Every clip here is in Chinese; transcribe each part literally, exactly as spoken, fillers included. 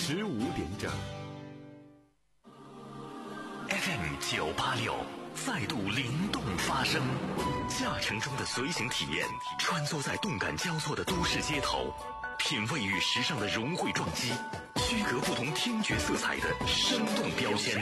十五点整。 F M 九八六再度灵动发声，驾乘中的随行体验，穿梭在动感交错的都市街头，品味与时尚的融汇撞击，区隔不同听觉色彩的生动标签。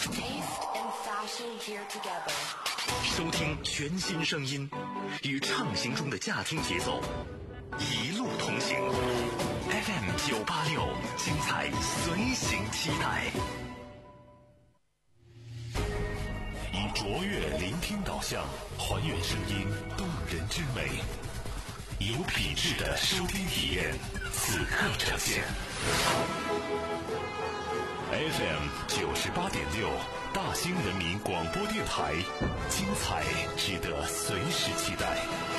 收听全新声音，与畅行中的驾听节奏，一路同行。F M 九八六，精彩随行期待。以卓越聆听导向，还原声音动人之美，有品质的收听体验，此刻呈现。F M 九十八点六，大兴人民广播电台，精彩值得随时期待。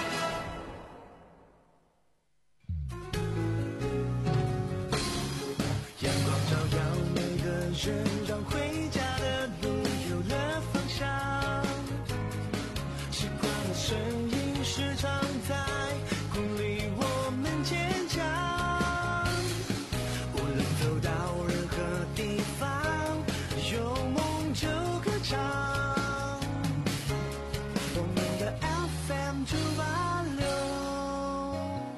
阳光照耀每个人，让回家的路有了方向。习惯的声音时常在鼓励我们坚强。无论走到任何地方，有梦就歌唱。我们的 F M 九八六。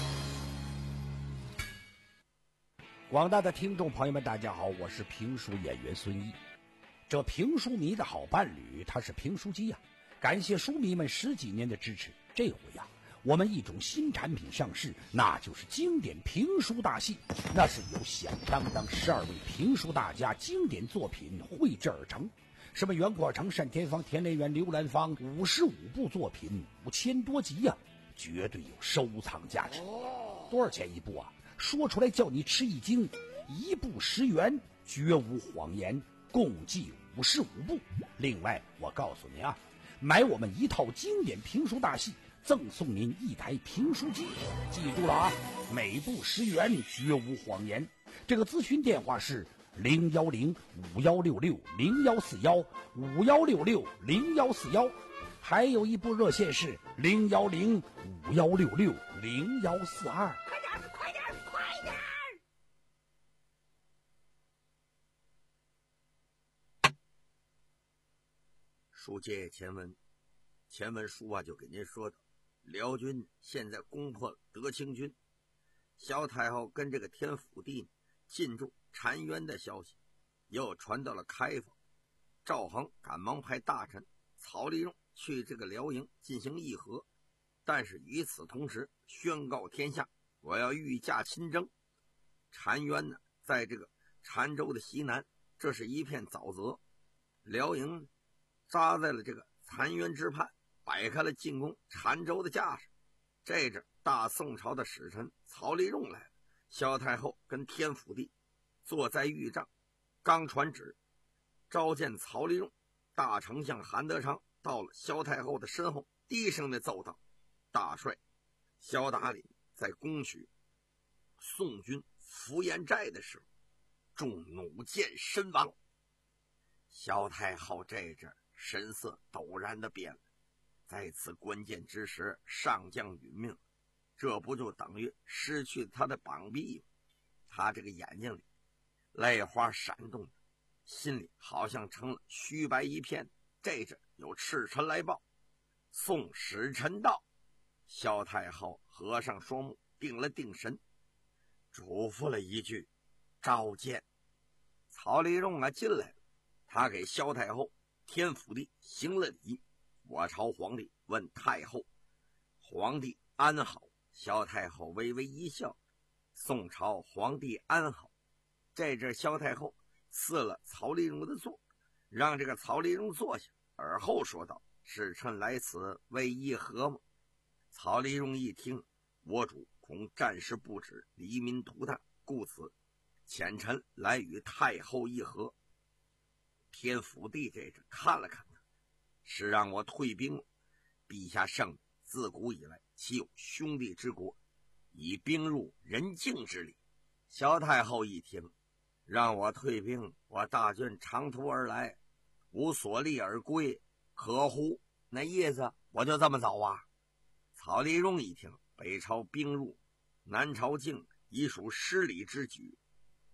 广大的听众朋友们大家好，我是评书演员孙一。这评书迷的好伴侣他是评书机呀、啊，感谢书迷们十几年的支持。这回呀、啊，我们一种新产品上市，那就是经典评书大戏。那是由响当当十二位评书大家经典作品绘制而成，什么袁国成、单田芳、田连元、刘兰芳，五十五部作品，五千多集呀、啊，绝对有收藏价值。多少钱一部啊？说出来叫你吃一惊，一部十元，绝无谎言，共计五十五部。另外我告诉您啊，买我们一套经典评书大戏，赠送您一台评书机。记住了啊，每部十元，绝无谎言。这个咨询电话是零幺零五幺六六零幺四幺五幺六六零幺四幺，还有一部热线是零幺零五幺六六零幺四二。 书接前文，前文书啊就给您说的，辽军现在攻破了德清军，萧太后跟这个天府地进驻澶渊的消息又传到了开封，赵恒赶忙派大臣曹利用去这个辽营进行议和，但是与此同时宣告天下，我要御驾亲征。澶渊呢，在这个澶州的西南，这是一片沼泽，辽营扎在了这个澶渊之畔，摆开了进攻澶州的架势。这阵大宋朝的使臣曹利用来了，萧太后跟天府地坐在御帐，刚传旨召见曹利用，大丞相韩德昌到了萧太后的身后，低声的奏道：大帅萧达林在攻取宋军福延寨的时候中弩箭身亡。萧太后这阵神色陡然的变了，在此关键之时上将殒命，这不就等于失去他的膀臂吗？他这个眼睛里泪花闪动，心里好像成了虚白一片。这阵有赤臣来报，送使臣到。萧太后合上双目，定了定神，嘱咐了一句：召见。曹利用啊进来了，他给萧太后天府地行了礼，我朝皇帝问太后，皇帝安好。萧太后微微一笑，宋朝皇帝安好。这阵萧太后赐了曹利用的座，让这个曹利用坐下，而后说道：使臣来此为议和吗？曹利用一听，我主恐战事不止，黎民涂炭，故此遣臣来与太后议和。天府地这阵看了看他，是让我退兵。陛下圣自古以来岂有兄弟之国，以兵入人境之礼。萧太后一听，让我退兵，我大军长途而来，无所立而归，可乎？那意思我就这么走啊？曹利用一听，北朝兵入，南朝境已属失礼之举，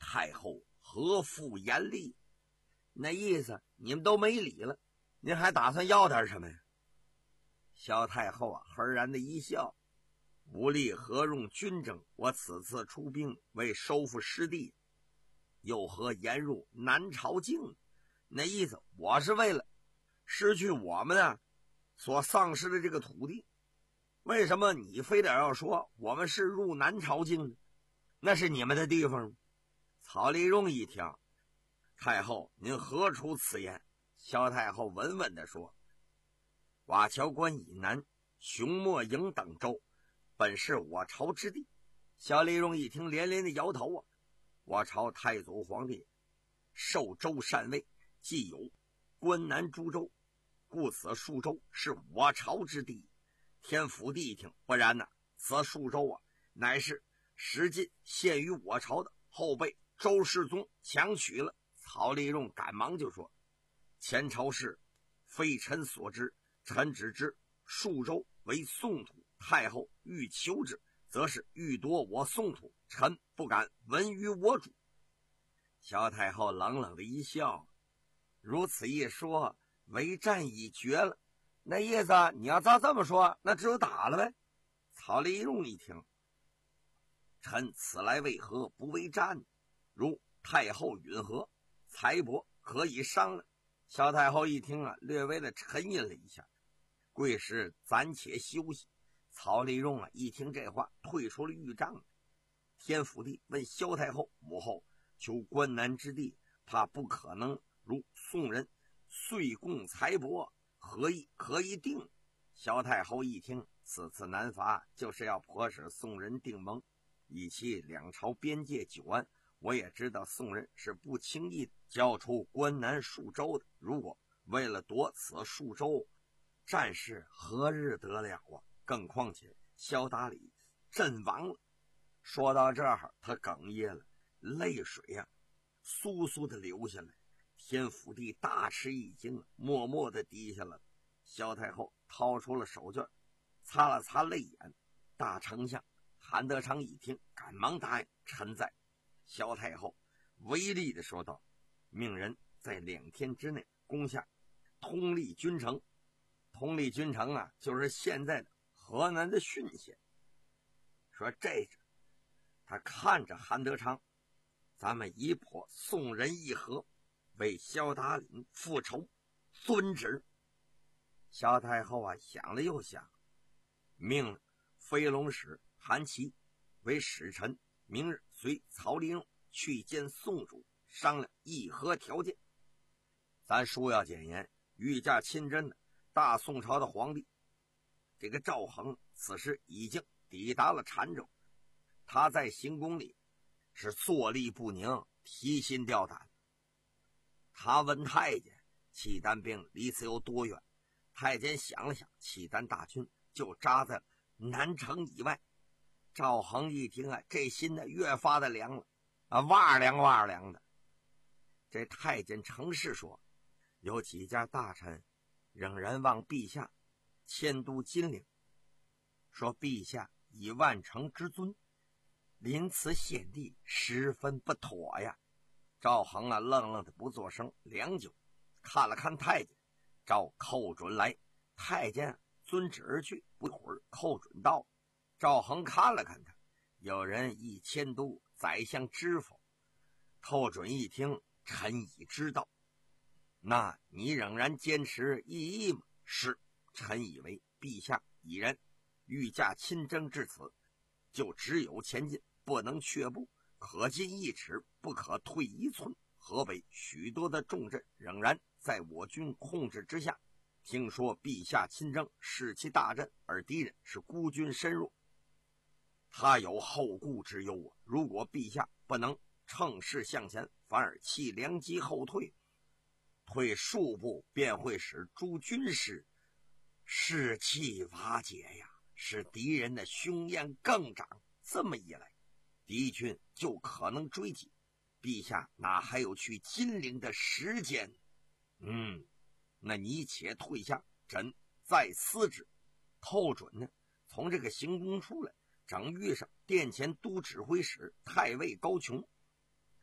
太后何负严厉？那意思你们都没理了，您还打算要点什么呀？萧太后啊，赫然的一笑，无力何用军政？我此次出兵为收复失地，又何言入南朝境？那意思我是为了失去我们啊所丧失的这个土地。为什么你非得要说我们是入南朝境呢？那是你们的地方吗？曹丽蓉一听，太后您何出此言？萧太后稳稳地说，瓦桥关以南熊莫营等州本是我朝之地。萧丽蓉一听连连的摇头啊，我朝太祖皇帝授州禅位，既有关南诸州，故此数州是我朝之地。天福帝一听，不然呢，此数州啊乃是实际献于我朝的，后被周世宗强取了。曹丽蓉赶忙就说，前朝事非臣所知，臣只知数州为宋土，太后欲求之，则是欲夺我宋土，臣不敢闻于我主。萧太后冷冷的一笑，如此一说，为战已决了。那意思你要照这么说，那只有打了呗。曹丽蓉一听，臣此来为何不为战？如太后允和，财帛可以商量。萧太后一听啊，略微的沉吟了一下，贵师暂且休息。曹丽蓉啊一听这话，退出了御帐。天福帝问萧太后，母后求关南之地，怕不可能如宋人岁贡财帛，何以可以定？萧太后一听，此次南伐就是要迫使宋人订盟，以期两朝边界久安。我也知道宋人是不轻易交出关南数州的，如果为了夺此数州，战事何日得了啊？更况且萧达理阵亡了。说到这儿，他哽咽了，泪水啊簌簌的流下来。天福帝大吃一惊，默默的低下了。萧太后掏出了手绢，擦了擦泪眼。大丞相韩德昌一听，赶忙答应，臣在。萧太后威厉的说道，命人在两天之内攻下通利军城。通利军城啊，就是现在的河南的浚县。说这是他看着韩德昌，咱们一破宋人议和，为萧达林复仇，遵旨。萧太后啊想了又想，命飞龙使韩琦为使臣，明日随曹丽蓉去见宋主，商量议和条件。咱书要简言，御驾亲征的大宋朝的皇帝这个赵恒此时已经抵达了澶州，他在行宫里是坐立不宁，提心吊胆。他问太监契丹兵离此有多远，太监想了想，契丹大军就扎在南城以外。赵恒一听啊，这心呢越发的凉了啊，哇凉哇凉的。这太监程氏说，有几家大臣仍然望陛下迁都金陵，说陛下以万城之尊临此险地，十分不妥呀。赵恒啊愣愣的不作声，良久看了看太监，召寇准来。太监遵旨而去，不一会儿寇准到。赵恒看了看他，有人议迁都，宰相知否？寇准一听，臣已知道。那你仍然坚持异议吗？是，臣以为陛下已然御驾亲征至此，就只有前进，不能却步，可进一尺，不可退一寸。河北许多的重镇仍然在我军控制之下，听说陛下亲征，士气大振，而敌人是孤军深入，他有后顾之忧啊！如果陛下不能乘势向前，反而弃良机后退，退数步便会使诸军师士气瓦解呀，使敌人的凶焰更长。这么一来，敌军就可能追击，陛下哪还有去金陵的时间？嗯，那你且退下，朕再思之。寇准呢，从这个行宫出来，正遇上殿前都指挥使太尉高琼。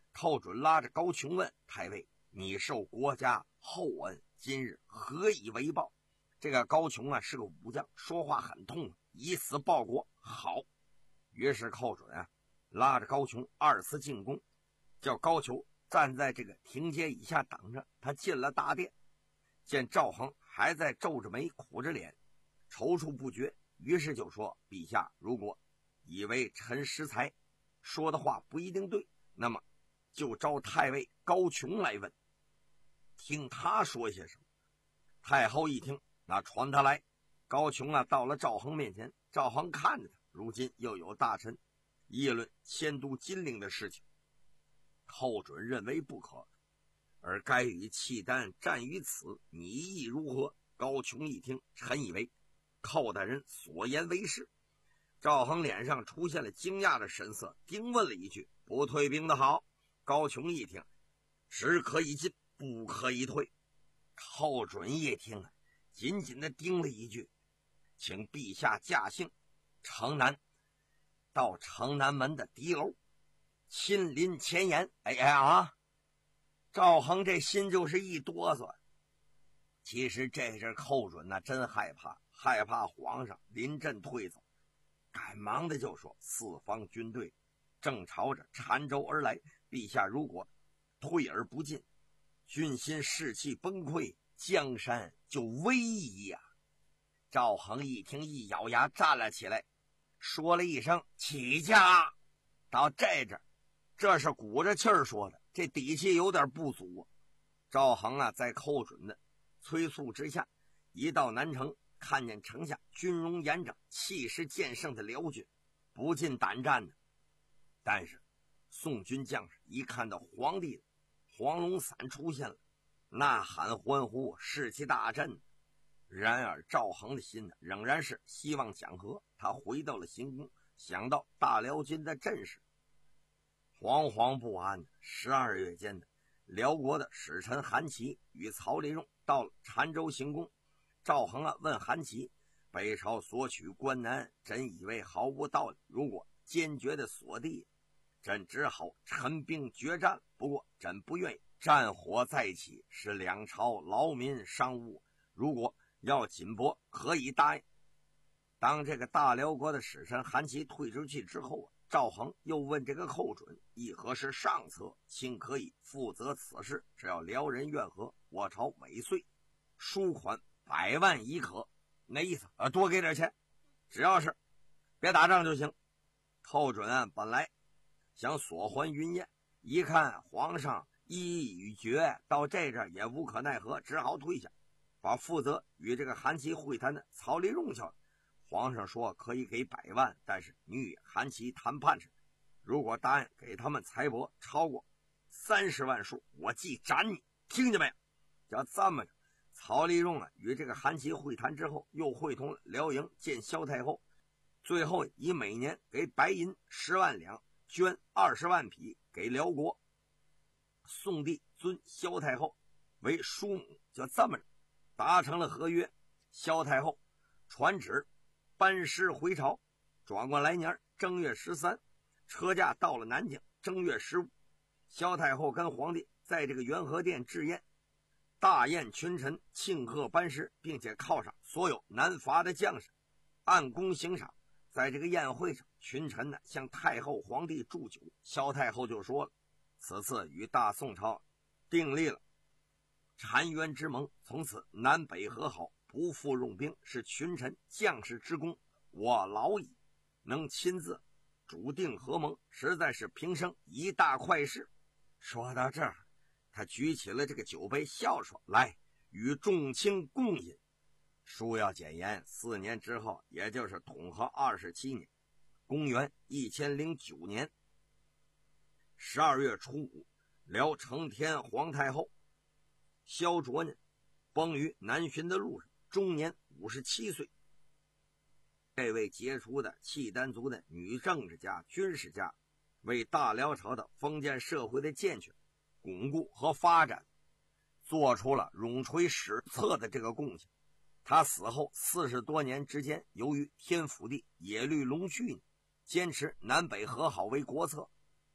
寇准拉着高琼问太尉：“你受国家厚恩，今日何以为报？”这个高琼啊是个武将，说话很痛，以死报国。好，于是寇准啊拉着高琼二次进宫，叫高俅站在这个亭阶以下等着。他进了大殿，见赵恒还在皱着眉苦着脸踌躇不决，于是就说：“陛下如果以为臣识才，说的话不一定对，那么就召太尉高琼来问，听他说些什么。”太后一听，那传他来。高琼啊到了赵恒面前，赵恒看着他，如今又有大臣议论迁都金陵的事情，寇准认为不可，而该与契丹战于此，你意如何？高琼一听，臣以为寇大人所言为是。赵恒脸上出现了惊讶的神色，丁问了一句：“不退兵的好？”高琼一听，只可以进，不可以退。寇准一听啊，紧紧地盯了一句：“请陛下驾幸城南，到城南门的敌楼，亲临前沿。”哎哎啊！赵恒这心就是一哆嗦。其实这阵寇准那真害怕，害怕皇上临阵退走，赶忙的就说：“四方军队正朝着澶州而来，陛下如果退而不进，军心士气崩溃，江山就危矣呀！”赵恒一听，一咬牙站了起来，说了一声：“起驾！”到这阵这是鼓着气儿说的，这底气有点不足啊。赵恒啊在寇准的催促之下，一到南城，看见城下军容严整、气势渐盛的辽军，不禁胆战呢。但是宋军将士一看到皇帝的黄龙伞出现了，呐喊欢呼，士气大振。然而赵恒的心呢，仍然是希望讲和。他回到了行宫，想到大辽军的阵势，惶惶不安。十二月间的辽国的使臣韩琦与曹利用到了澶州行宫。赵恒啊问韩琦：“北朝索取关南，朕以为毫无道理，如果坚决的锁地，朕只好陈兵决战。不过朕不愿意战火再起，使两朝劳民伤物，如果要紧驳，可以答应。”当这个大辽国的使臣韩琦退出去之后啊，赵恒又问这个寇准：“议和是上策，卿可以负责此事，只要辽人愿和，我朝每岁输款百万亦可。”那意思啊，多给点钱，只要是别打仗就行。寇准啊本来想索还云燕，一看皇上意已决，到这阵也无可奈何，只好退下，把负责与这个韩琦会谈的曹利用叫。皇上说可以给百万，但是你与韩琦谈判时，如果答应给他们财帛超过三十万数，我即斩你，听见没有？就这么着。曹利用啊与这个韩琦会谈之后，又会同了辽营见萧太后，最后以每年给白银十万两，捐二十万匹给辽国。宋帝尊萧太后为叔母，就这么着达成了合约。萧太后传旨班师回朝。转过来年正月十三，车驾到了南京。正月十五，萧太后跟皇帝在这个元和殿置宴，大宴群臣，庆贺班师，并且犒赏所有南伐的将士，按功行赏。在这个宴会上，群臣呢向太后皇帝祝酒。萧太后就说了，此次与大宋朝订立了澶渊之盟，从此南北和好，不复用兵，是群臣将士之功，我劳矣。能亲自主定和盟，实在是平生一大快事。说到这儿，他举起了这个酒杯，笑说：“来，与众卿共饮。”书要简言，四年之后，也就是统和二十七年，公元一千零九年十二月初五，辽承天皇太后萧卓呢，崩于南巡的路上，终年五十七岁。这位杰出的契丹族的女政治家、军事家，为大辽朝的封建社会的健全、巩固和发展做出了永垂史册的这个贡献。他死后四十多年之间，由于天福地野律龙绪坚持南北和好为国策，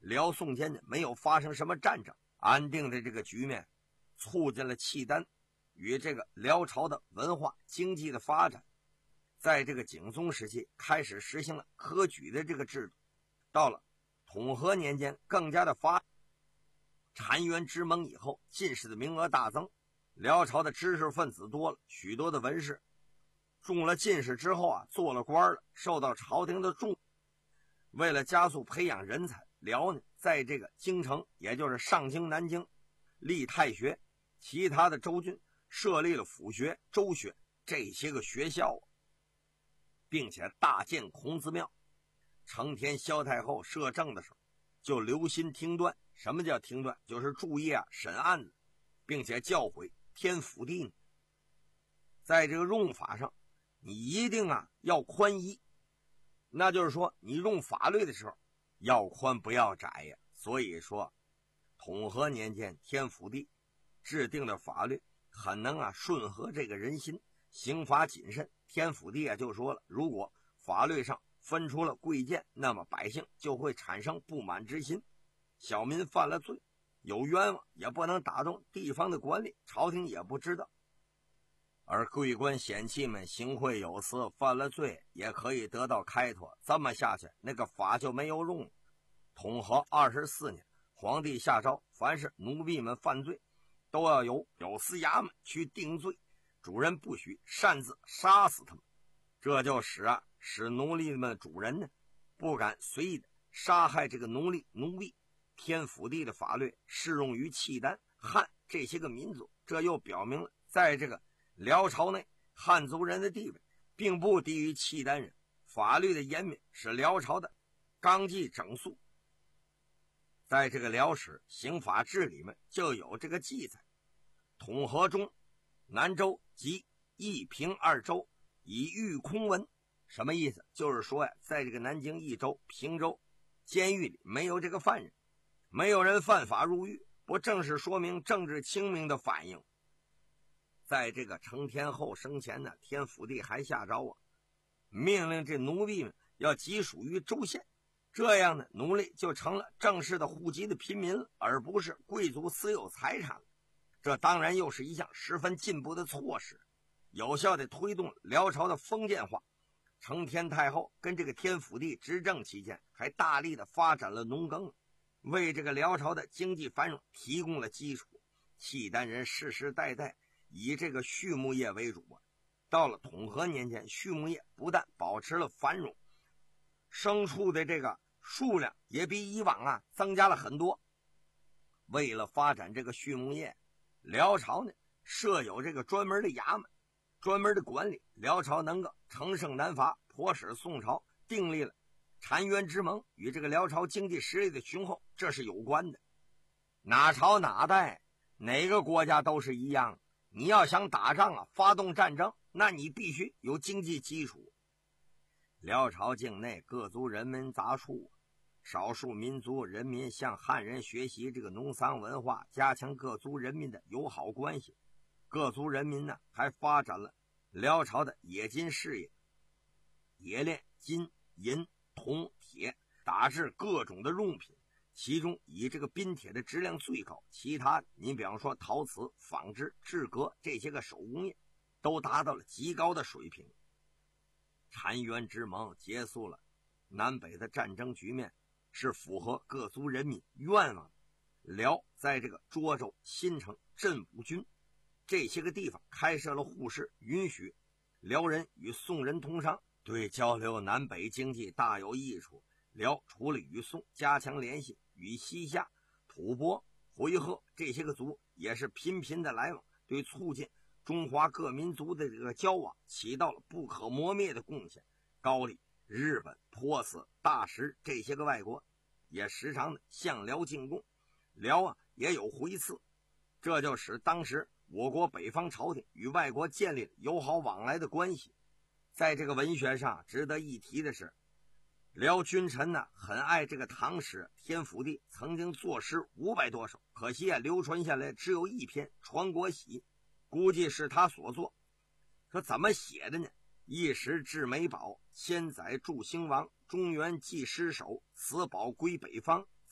辽宋间呢没有发生什么战争，安定的这个局面促进了契丹与这个辽朝的文化经济的发展。在这个景宗时期开始实行了科举的这个制度，到了统和年间更加的发澶渊之盟以后，进士的名额大增，辽朝的知识分子多了，许多的文士中了进士之后啊，做了官了，受到朝廷的重。为了加速培养人才，辽呢在这个京城，也就是上京、南京立太学，其他的州郡设立了府学、州学这些个学校，并且大建孔子庙。承天萧太后摄政的时候，就留心听断。什么叫听断？就是注意啊审案子，并且教诲天府地呢，在这个用法上，你一定啊要宽一，那就是说你用法律的时候要宽不要窄呀。所以说，统和年间天府地制定的法律很能啊顺合这个人心，刑罚谨慎。天府地啊就说了，如果法律上分出了贵贱，那么百姓就会产生不满之心。小民犯了罪，有冤枉也不能打动地方的管理，朝廷也不知道。而贵官显戚们行贿有司，犯了罪也可以得到开脱。这么下去，那个法就没有用了。统和二十四年，皇帝下诏，凡是奴婢们犯罪，都要由有司衙门去定罪，主人不许擅自杀死他们。这就使啊使奴隶们主人呢不敢随意的杀害这个奴隶奴婢。天府地的法律适用于契丹、汉这些个民族，这又表明了在这个辽朝内，汉族人的地位并不低于契丹人。法律的严明是辽朝的纲纪整肃，在这个辽史刑法志里面就有这个记载。统和中，南州及义平二州以狱空文。什么意思？就是说呀，在这个南京、益州、平州监狱里没有这个犯人，没有人犯法入狱，不正是说明政治清明的反应？在这个承天后生前呢，天府地还下诏啊，命令这奴婢们要籍属于州县，这样呢，奴隶就成了正式的户籍的平民了，而不是贵族私有财产了。这当然又是一项十分进步的措施，有效地推动辽朝的封建化。承天太后跟这个天府地执政期间，还大力地发展了农耕，为这个辽朝的经济繁荣提供了基础。契丹人世世代代以这个畜牧业为主啊，到了统和年间，畜牧业不但保持了繁荣，牲畜的这个数量也比以往啊增加了很多。为了发展这个畜牧业，辽朝呢设有这个专门的衙门，专门的管理。辽朝能够乘胜南伐，迫使宋朝订立了澶渊之盟，与这个辽朝经济实力的雄厚这是有关的。哪朝哪代哪个国家都是一样，你要想打仗啊，发动战争，那你必须有经济基础。辽朝境内各族人民杂处，少数民族人民向汉人学习这个农桑文化，加强各族人民的友好关系。各族人民呢还发展了辽朝的冶金事业，冶炼金、银、铜、铁，打制各种的用品，其中以这个滨铁的质量最高，其他你比方说陶瓷、纺织、制革这些个手工业都达到了极高的水平。澶渊之盟结束了南北的战争局面，是符合各族人民愿望。辽在这个涿州、新城、镇武军这些个地方开设了户市，允许辽人与宋人通商，对交流南北经济大有益处。辽除了与宋加强联系，与西夏、吐蕃、回纥这些个族也是频频的来往，对促进中华各民族的这个交往起到了不可磨灭的贡献。高丽、日本、波斯、大食这些个外国也时常的向辽进贡，辽啊也有回赐，这就使当时我国北方朝廷与外国建立了友好往来的关系。在这个文学上值得一提的是，辽君臣呢很爱这个唐诗，天府地曾经作诗五百多首，可惜啊流传下来只有一篇《传国喜》，估计是他所作。可怎么写的呢？一时至美宝，千载铸兴亡，中原寄失守，此宝归北方，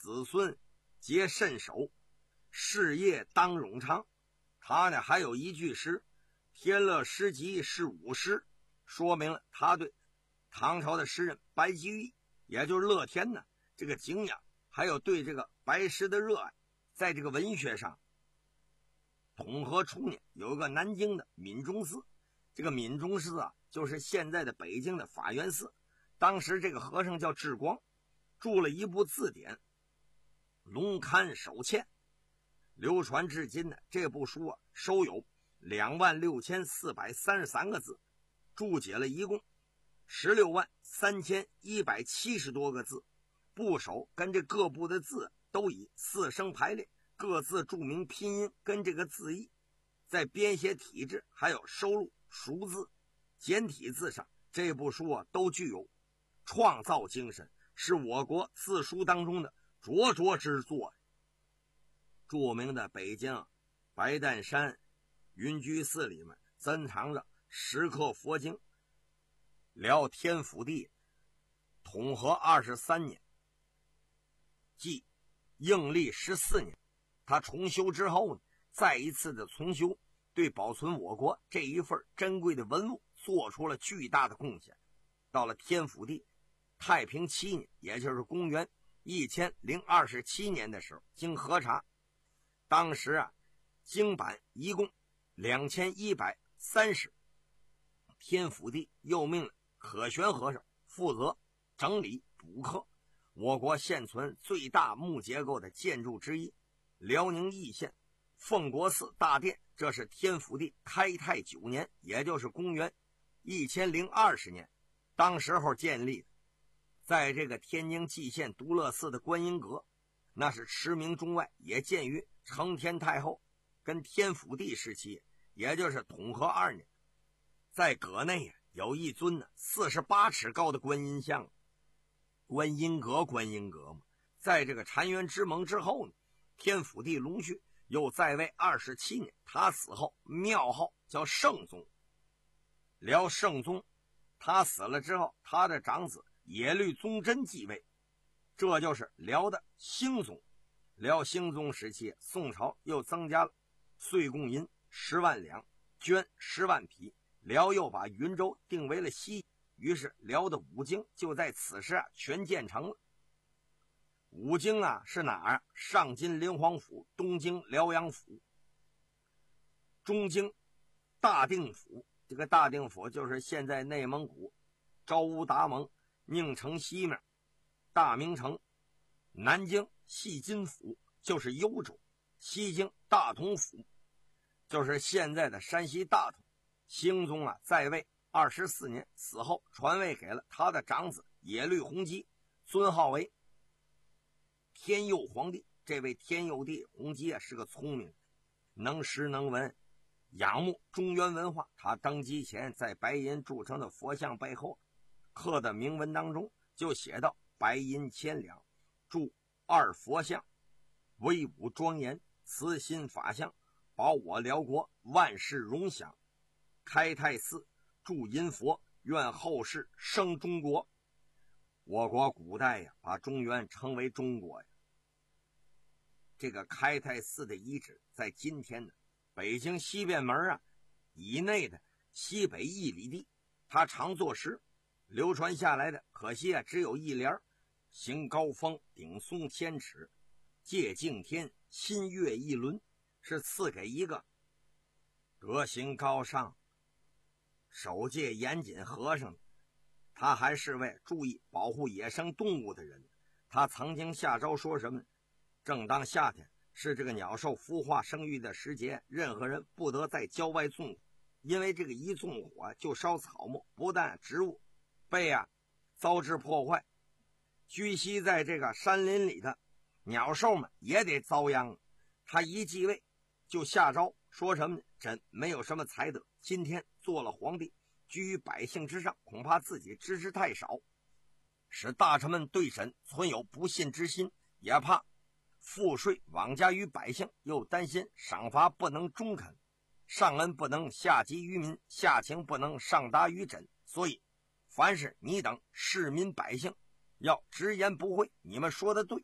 子孙皆慎守，事业当永昌。他呢还有一句诗，天乐诗集是五诗，说明了他对唐朝的诗人白居易，也就是乐天呢这个敬仰，还有对这个白诗的热爱。在这个文学上，统和初年有一个南京的闽中寺，这个闽中寺啊就是现在的北京的法源寺。当时这个和尚叫智光，著了一部字典《龙龛手签》，流传至今的这部书啊收有两万六千四百三十三个字，注解了一共十六万三千一百七十多个字，部首跟这各部的字都以四声排列，各自注明拼音跟这个字义。在编写体制还有收录熟字、简体字上，这部书啊都具有创造精神，是我国字书当中的卓卓之作。著名的北京白旦山云居寺里面珍藏着石刻佛经。辽天福地统和二十三年，即应历十四年，他重修之后呢，再一次的重修，对保存我国这一份珍贵的文物做出了巨大的贡献。到了天福地太平七年，也就是公元一千零二十七年的时候，经核查，当时啊经版一共两千一百三十。天福地又命了可玄和尚负责整理补刻我国现存最大木结构的建筑之一辽宁义县奉国寺大殿，这是天福地开泰九年，也就是公元一千零二十年，当时候建立的。在这个天津蓟县独乐寺的观音阁，那是驰名中外，也建于承天太后跟天福地时期，也就是统和二年。在阁内有一尊呢四十八尺高的观音像，观音阁观音阁嘛。在这个澶渊之盟之后呢，天福地隆绪又在位二十七年，他死后庙号叫圣宗，辽圣宗。他死了之后，他的长子耶律宗真继位，这就是辽的兴宗。辽兴宗时期，宋朝又增加了岁贡银十万两，绢十万匹，辽又把云州定为了西，于是辽的五京就在此时啊全建成了。五京啊是哪儿啊？上京灵皇府，东京辽阳府，中京大定府。这个大定府就是现在内蒙古昭乌达盟宁城西面大明城。南京细津府就是幽州，西京大同府就是现在的山西大同。兴宗啊在位二十四年，死后传位给了他的长子耶律洪基，尊号为天佑皇帝。这位天佑帝洪基啊是个聪明，能诗能文，仰慕中原文化。他登基前在白银铸成的佛像背后刻的铭文当中就写到：白银千两铸二佛像，威武庄严，慈心法相，保我辽国万世荣享。开泰寺铸银佛，愿后世生中国。我国古代呀把中原称为中国呀。这个开泰寺的遗址在今天的北京西便门啊以内的西北一里地，它常作诗，流传下来的可惜啊只有一联：行高峰顶松千尺，借敬天新月一轮，是赐给一个德行高尚、守戒严谨和尚。他还是位注意保护野生动物的人。他曾经下诏说什么：正当夏天是这个鸟兽孵化生育的时节，任何人不得在郊外纵火，因为这个一纵火就烧草木，不但植物被啊遭致破坏，居息在这个山林里的鸟兽们也得遭殃。他一继位就下诏说什么呢？朕没有什么才德，今天做了皇帝，居于百姓之上，恐怕自己知识太少，使大臣们对朕存有不信之心，也怕赋税枉加于百姓，又担心赏罚不能中肯，上恩不能下及于民，下情不能上达于朕，所以凡是你等市民百姓要直言不讳，你们说的对，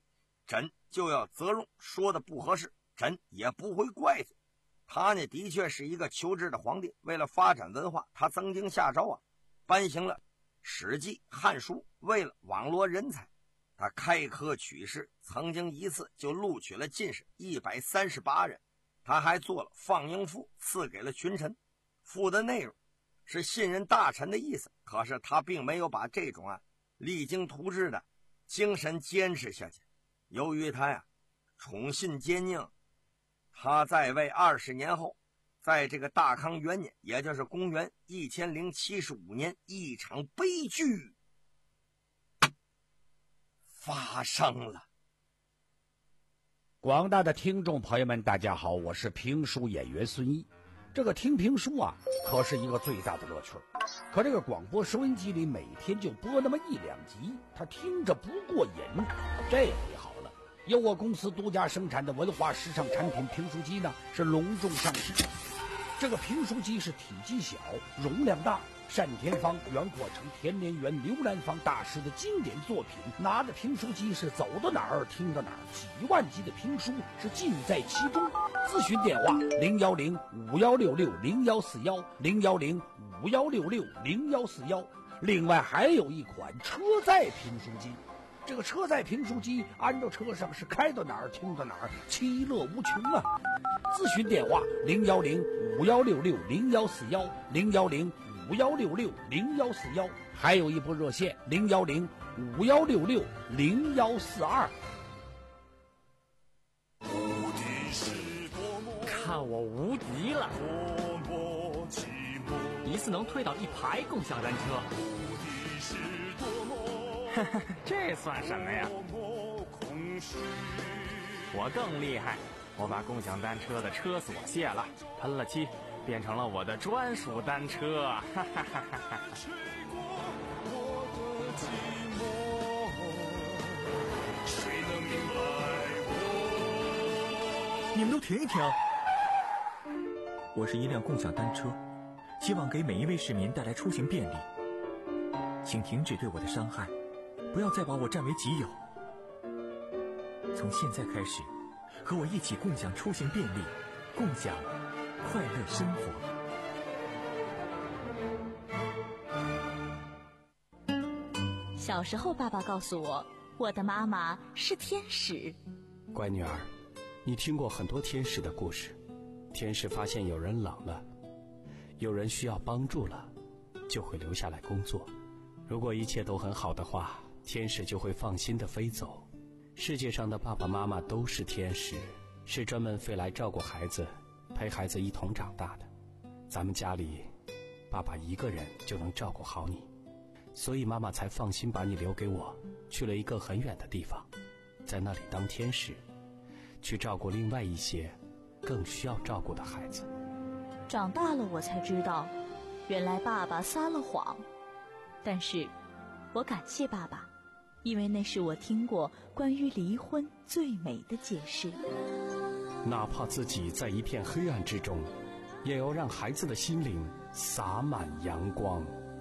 朕就要责容说的不合适，朕也不会怪罪。他呢，的确是一个求知的皇帝，为了发展文化，他曾经下诏啊，颁行了《史记》《汉书》，为了网罗人才，他开科取士，曾经一次就录取了进士一百三十八人。他还做了放映赋，赐给了群臣。赋的内容是信任大臣的意思，可是他并没有把这种啊励精图治的精神坚持下去。由于他呀宠信奸佞，他在位二十年后，在这个大康元年，也就是公元一千零七十五年，一场悲剧发生了。 广大的听众朋友们，大家好，我是评书演员孙一。这个听评书啊，可是一个最大的乐趣。可这个广播收音机里每天就播那么一两集，他听着不过瘾。这回好了，由我公司独家生产的文化时尚产品评书机呢，是隆重上市。这个评书机是体积小，容量大，单田芳、袁阔成、田连元、刘兰芳大师的经典作品，拿着评书机是走到哪儿听到哪儿，几万集的评书是尽在其中。咨询电话零幺零五幺六六零幺四幺零幺零五幺六六零幺四幺。另外还有一款车载评书机，这个车载评书机安到车上是开到哪儿听到哪儿，其乐无穷啊！咨询电话零幺零五幺六六零幺四幺零幺零五幺六六零幺四幺，还有一部热线零幺零五幺六六零幺四二。 看我无敌了！一次能推倒一排共享单车，这算什么呀？我更厉害，我把共享单车的车锁卸了，喷了漆，变成了我的专属单车。哈哈哈哈！ 你们都停一停！我是一辆共享单车，希望给每一位市民带来出行便利。请停止对我的伤害，不要再把我占为己有。从现在开始，和我一起共享出行便利，共享快乐生活。 小时候，爸爸告诉我，我的妈妈是天使。 乖女儿，你听过很多天使的故事。天使发现有人冷了，有人需要帮助了，就会留下来工作。如果一切都很好的话，天使就会放心地飞走。世界上的爸爸妈妈都是天使，是专门飞来照顾孩子，陪孩子一同长大的。咱们家里，爸爸一个人就能照顾好你，所以妈妈才放心把你留给我，去了一个很远的地方，在那里当天使，去照顾另外一些更需要照顾的孩子。 长大了我才知道，原来爸爸撒了谎。但是我感谢爸爸，因为那是我听过关于离婚最美的解释。 哪怕自己在一片黑暗之中，也要让孩子的心灵洒满阳光。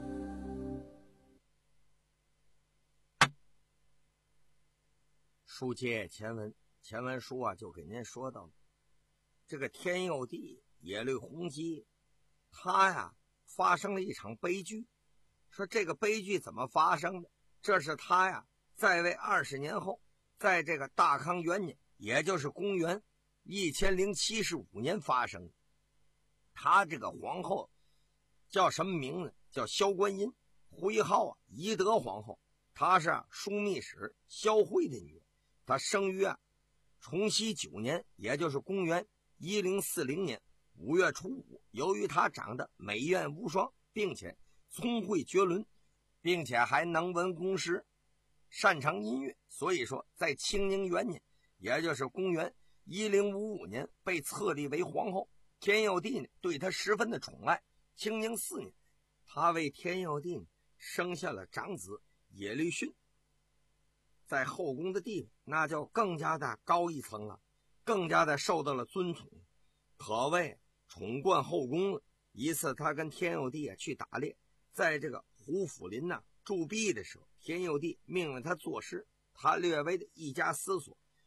书接前文，前文书啊就给您说到了这个天佑帝耶律洪基，他呀发生了一场悲剧。说这个悲剧怎么发生的？这是他呀在位二十年后，在这个大康元年，也就是公元一千零七十五年发生的。他这个皇后叫什么名字？叫萧观音，徽号啊仪德皇后。她是枢密使萧慧的女儿。她生于啊崇熙九年，也就是公元一零四零年五月初五。由于她长得美艳无双，并且聪慧绝伦，并且还能文工诗，擅长音乐，所以说在清宁元年，也就是公元一零五五年被册立为皇后。天佑帝呢对她十分的宠爱。清宁四年，他为天佑帝生下了长子耶律逊，在后宫的地位那就更加的高一层了，更加的受到了尊崇，可谓宠冠后宫了。一次他跟天佑帝啊去打猎，在这个胡府林呐、啊、驻跸的时候，天佑帝命令他作诗，他略微的一加思索，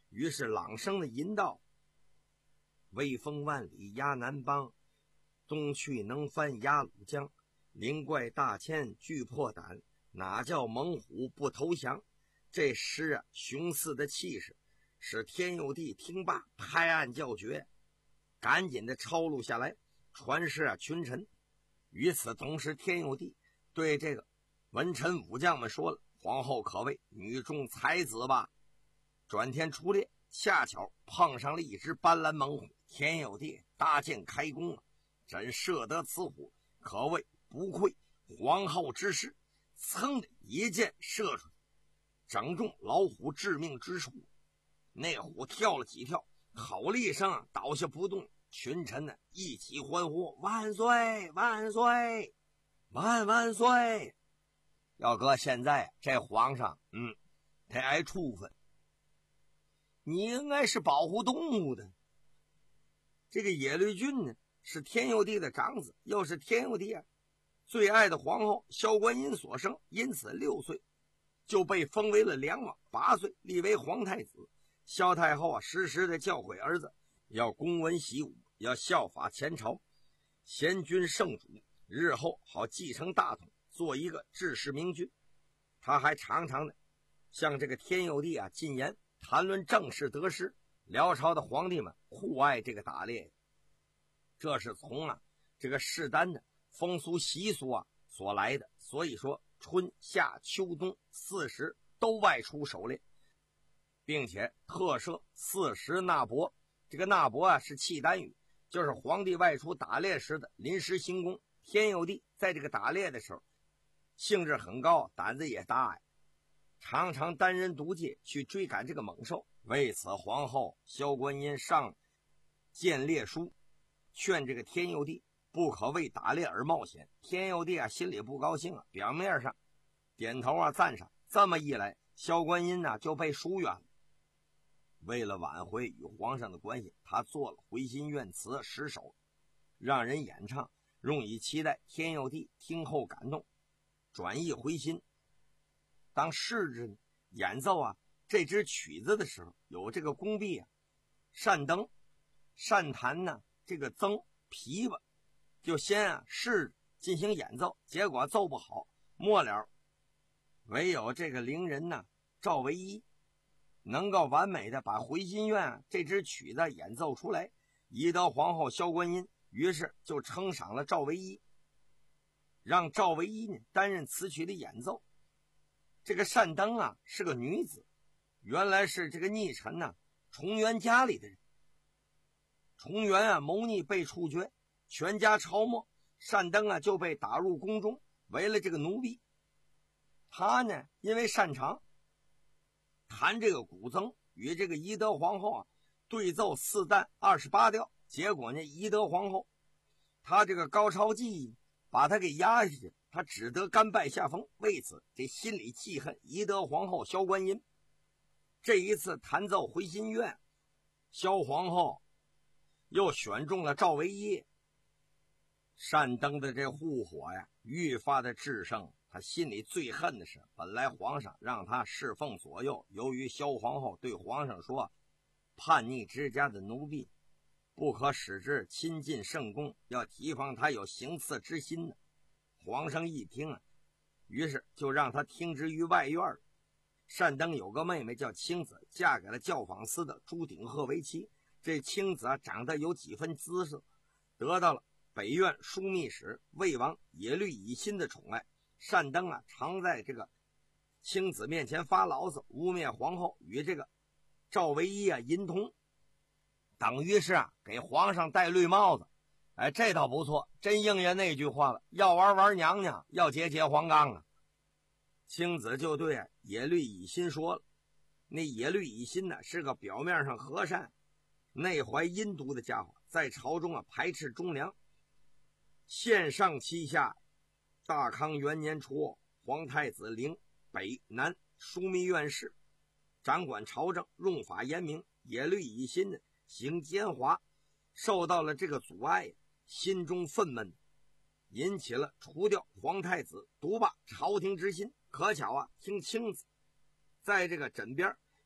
于是朗声的吟道：威风万里压南邦，东去能翻鸭绿江，灵怪大千惧破胆，哪叫猛虎不投降。这诗啊，雄似的气势使天佑帝听罢拍案叫绝，赶紧的抄录下来传示啊群臣。于此同时，天佑帝对这个文臣武将们说了：皇后可谓女中才子吧。转天出猎，恰巧碰上了一只斑斓猛虎，天佑帝搭箭开弓了，真射得此虎，可谓不愧皇后之师，噌的一箭射出去，正中老虎致命之处。那虎跳了几跳，吼了一声倒下不动，群臣呢一起欢呼：万岁万岁万万岁！要搁现在这皇上嗯他挨处分，你应该是保护动物的。这个耶律俊呢是天佑帝的长子，又是天佑帝啊最爱的皇后萧观音所生，因此六岁就被封为了梁王，八岁立为皇太子。萧太后啊时时的教诲儿子要恭文习武，要效法前朝贤君圣主，日后好继承大统，做一个治世明君。他还常常的向这个天佑帝啊进言，谈论政事得失。辽朝的皇帝们酷爱这个打猎，这是从啊这个世丹的风俗习俗啊所来的。所以说春夏秋冬四时都外出狩猎，并且特设四时纳帛。这个纳帛啊是契丹语，就是皇帝外出打猎时的临时行宫。天佑帝在这个打猎的时候兴致很高，胆子也大呀，常常单人独骑去追赶这个猛兽。为此皇后萧观音上谏猎书，劝这个天佑帝不可为打猎而冒险。天佑帝啊心里不高兴啊，表面上点头啊赞赏。这么一来，萧观音呢、啊、就被疏远了。为了挽回与皇上的关系，他做了回心愿词十首，让人演唱，用以期待天佑帝听后感动，转意回心。当试着演奏啊这支曲子的时候，有这个宫婢啊善登善弹呢这个曾琵琶，就先啊试进行演奏，结果奏不好，末了唯有这个伶人呢赵唯一能够完美的把回心愿、啊、这支曲子演奏出来。宜德皇后萧观音于是就称赏了赵唯一，让赵唯一呢担任此曲的演奏。这个善登啊是个女子，原来是这个逆臣呢、啊、重元家里的人。重元啊谋逆被处决，全家朝没，善登啊就被打入宫中，为了这个奴婢。他呢因为擅长弹这个古筝，与这个宜德皇后啊对奏四旦二十八调，结果呢宜德皇后他这个高超技艺把他给压下去，他只得甘拜下风。为此这心里记恨宜德皇后萧观音。这一次弹奏回心愿，萧皇后又选中了赵唯一。善登的这护火呀愈发的炽盛，他心里最恨的是，本来皇上让他侍奉左右，由于萧皇后对皇上说，叛逆之家的奴婢不可使之亲近圣宫，要提防他有行刺之心呢。皇上一听啊，于是就让他听之于外院了。善登有个妹妹叫青子，嫁给了教坊司的朱鼎鹤为妻。这青子啊长得有几分姿色，得到了北院枢密使魏王耶律乙辛的宠爱。善登啊常在这个青子面前发牢骚，污蔑皇后与这个赵唯一啊淫通，等于是啊给皇上戴绿帽子。哎，这倒不错，真应验那句话了，要玩玩娘娘，要结结黄冈啊。青子就对耶律乙辛说了，那耶律乙辛呢是个表面上和善内怀阴毒的家伙，在朝中啊排斥忠良。县上七下，大康元年初，皇太子陵北南枢密院事，掌管朝政，用法严明。耶律乙辛呢行奸猾，受到了这个阻碍，心中愤懑，引起了除掉皇太子、独霸朝廷之心。可巧啊，听青子在这个枕边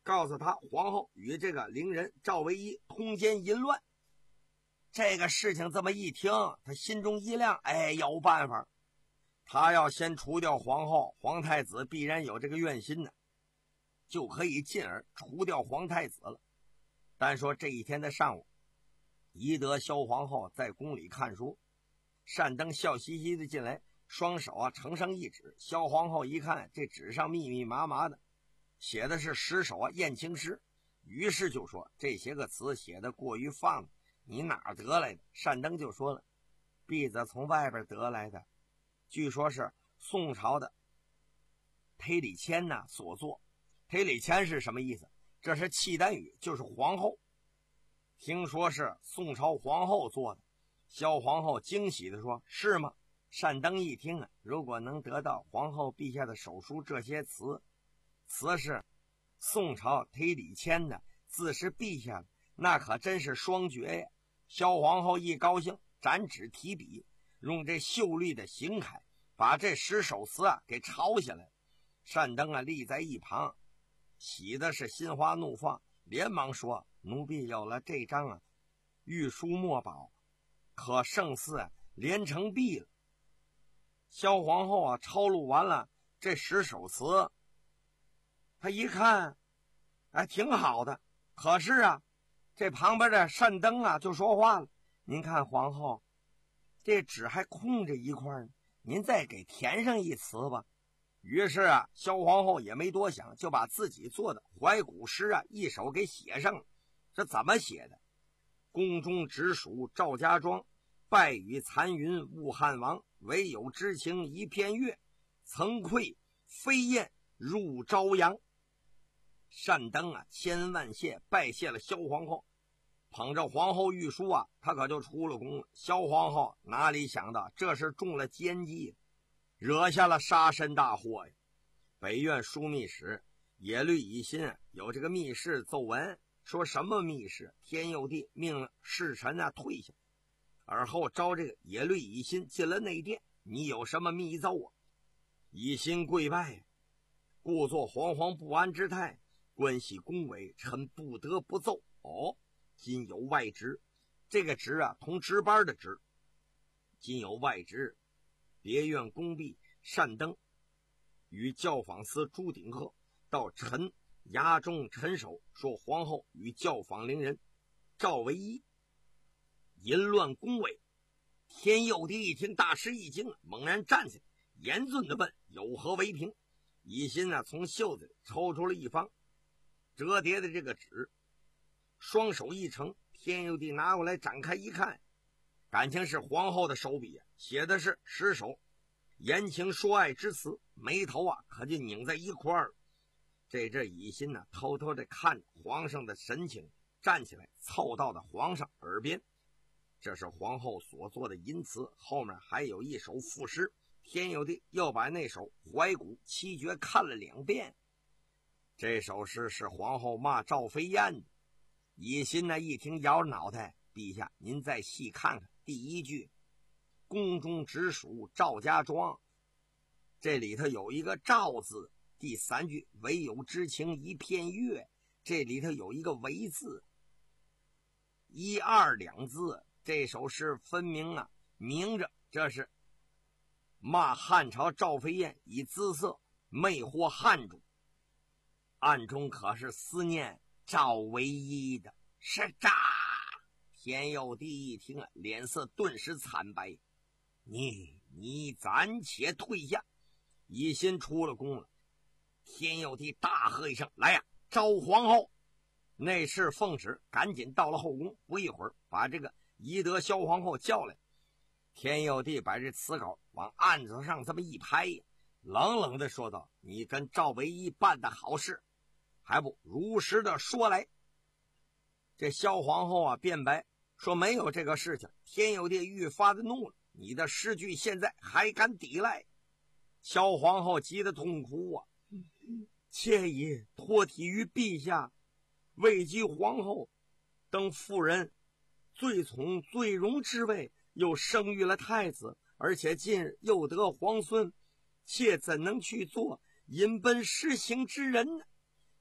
告诉他皇后与这个伶人赵唯一通奸淫乱。这个事情这么一听，他心中一亮，哎，有办法。他要先除掉皇后，皇太子必然有这个怨心呢，就可以进而除掉皇太子了。单说这一天的上午，宜德萧皇后在宫里看书，单登笑嘻嘻的进来，双手啊呈上一纸。萧皇后一看，这纸上密密麻麻的，写的是十首啊艳情诗，于是就说这些个词写的过于放，你哪儿得来的？单登就说了，婢子从外边得来的，据说是宋朝的忒里谦呐所作。忒里谦是什么意思？这是契丹语，就是皇后。听说是宋朝皇后做的。萧皇后惊喜地说，是吗？单登一听啊，如果能得到皇后陛下的手书，这些词词是宋朝忒里谦的，字是陛下的，那可真是双绝呀。萧皇后一高兴，展纸提笔，用这秀丽的行楷把这十首词啊给抄下来。单登啊立在一旁，喜的是心花怒放，连忙说，奴婢有了这张啊御书墨宝，可胜似啊连成璧了。萧皇后啊抄录完了这十首词，他一看哎挺好的，可是啊这旁边的单登啊就说话了，您看皇后，这纸还空着一块呢，您再给填上一词吧。于是啊萧皇后也没多想，就把自己做的怀古诗啊一首给写上了。这怎么写的？宫中直属赵家庄，败雨残云误汉王，唯有知情一片月，曾愧飞燕入朝阳。单登啊千恩万谢，拜谢了萧皇后，捧着皇后御书啊，他可就出了宫了。萧皇后哪里想到这是中了奸计，惹下了杀身大祸呀！北院枢密使耶律乙辛有这个密事奏闻，说什么密事？天佑帝命侍臣啊退下，而后召这个耶律乙辛进了内殿，你有什么密奏啊？乙辛跪拜，故作惶惶不安之态，关系恭维，臣不得不奏。哦，今有外职，这个职啊同值班的职，今有外职，别院宫婢单登与教坊司朱鼎鹤到陈衙中陈守，说皇后与教坊伶人赵唯一淫乱宫闱。天佑帝一听大吃一惊，猛然站起来，严峻地问，有何为凭？乙辛啊从袖子里抽出了一方折叠的这个纸，双手一呈，天佑帝拿过来展开一看，感情是皇后的手笔啊，写的是十首言情说爱之词，眉头啊可就拧在一块儿。这这乙辛呢偷偷地看着皇上的神情，站起来凑到了皇上耳边，这是皇后所做的淫词，后面还有一首赋诗。天佑帝又把那首怀古七绝看了两遍，这首诗是皇后骂赵飞燕的。乙辛呢一听摇着脑袋，陛下您再细看看第一句，宫中直属赵家庄，这里头有一个赵字，第三句唯有知情一片月，这里头有一个为字，一二两字，这首诗分明啊明着这是骂汉朝赵飞燕以姿色魅惑汉主，暗中可是思念赵唯一的。是诈！天佑帝一听啊，脸色顿时惨白。你你暂且退下。乙辛出了宫了，天佑帝大喝一声，来呀，召皇后。内侍奉旨赶紧到了后宫，不一会儿把这个宜德萧皇后叫来。天佑帝把这词稿往案子上这么一拍，冷冷地说道，你跟赵唯一办的好事还不如实的说来。这萧皇后啊辩白说没有这个事情。天佑帝愈发的怒了，你的诗句现在还敢抵赖？萧皇后急得痛哭啊，妾已托体于陛下，位居皇后，等妇人最宠最荣之位，又生育了太子，而且近日又得皇孙，妾怎能去做淫奔失行之人呢？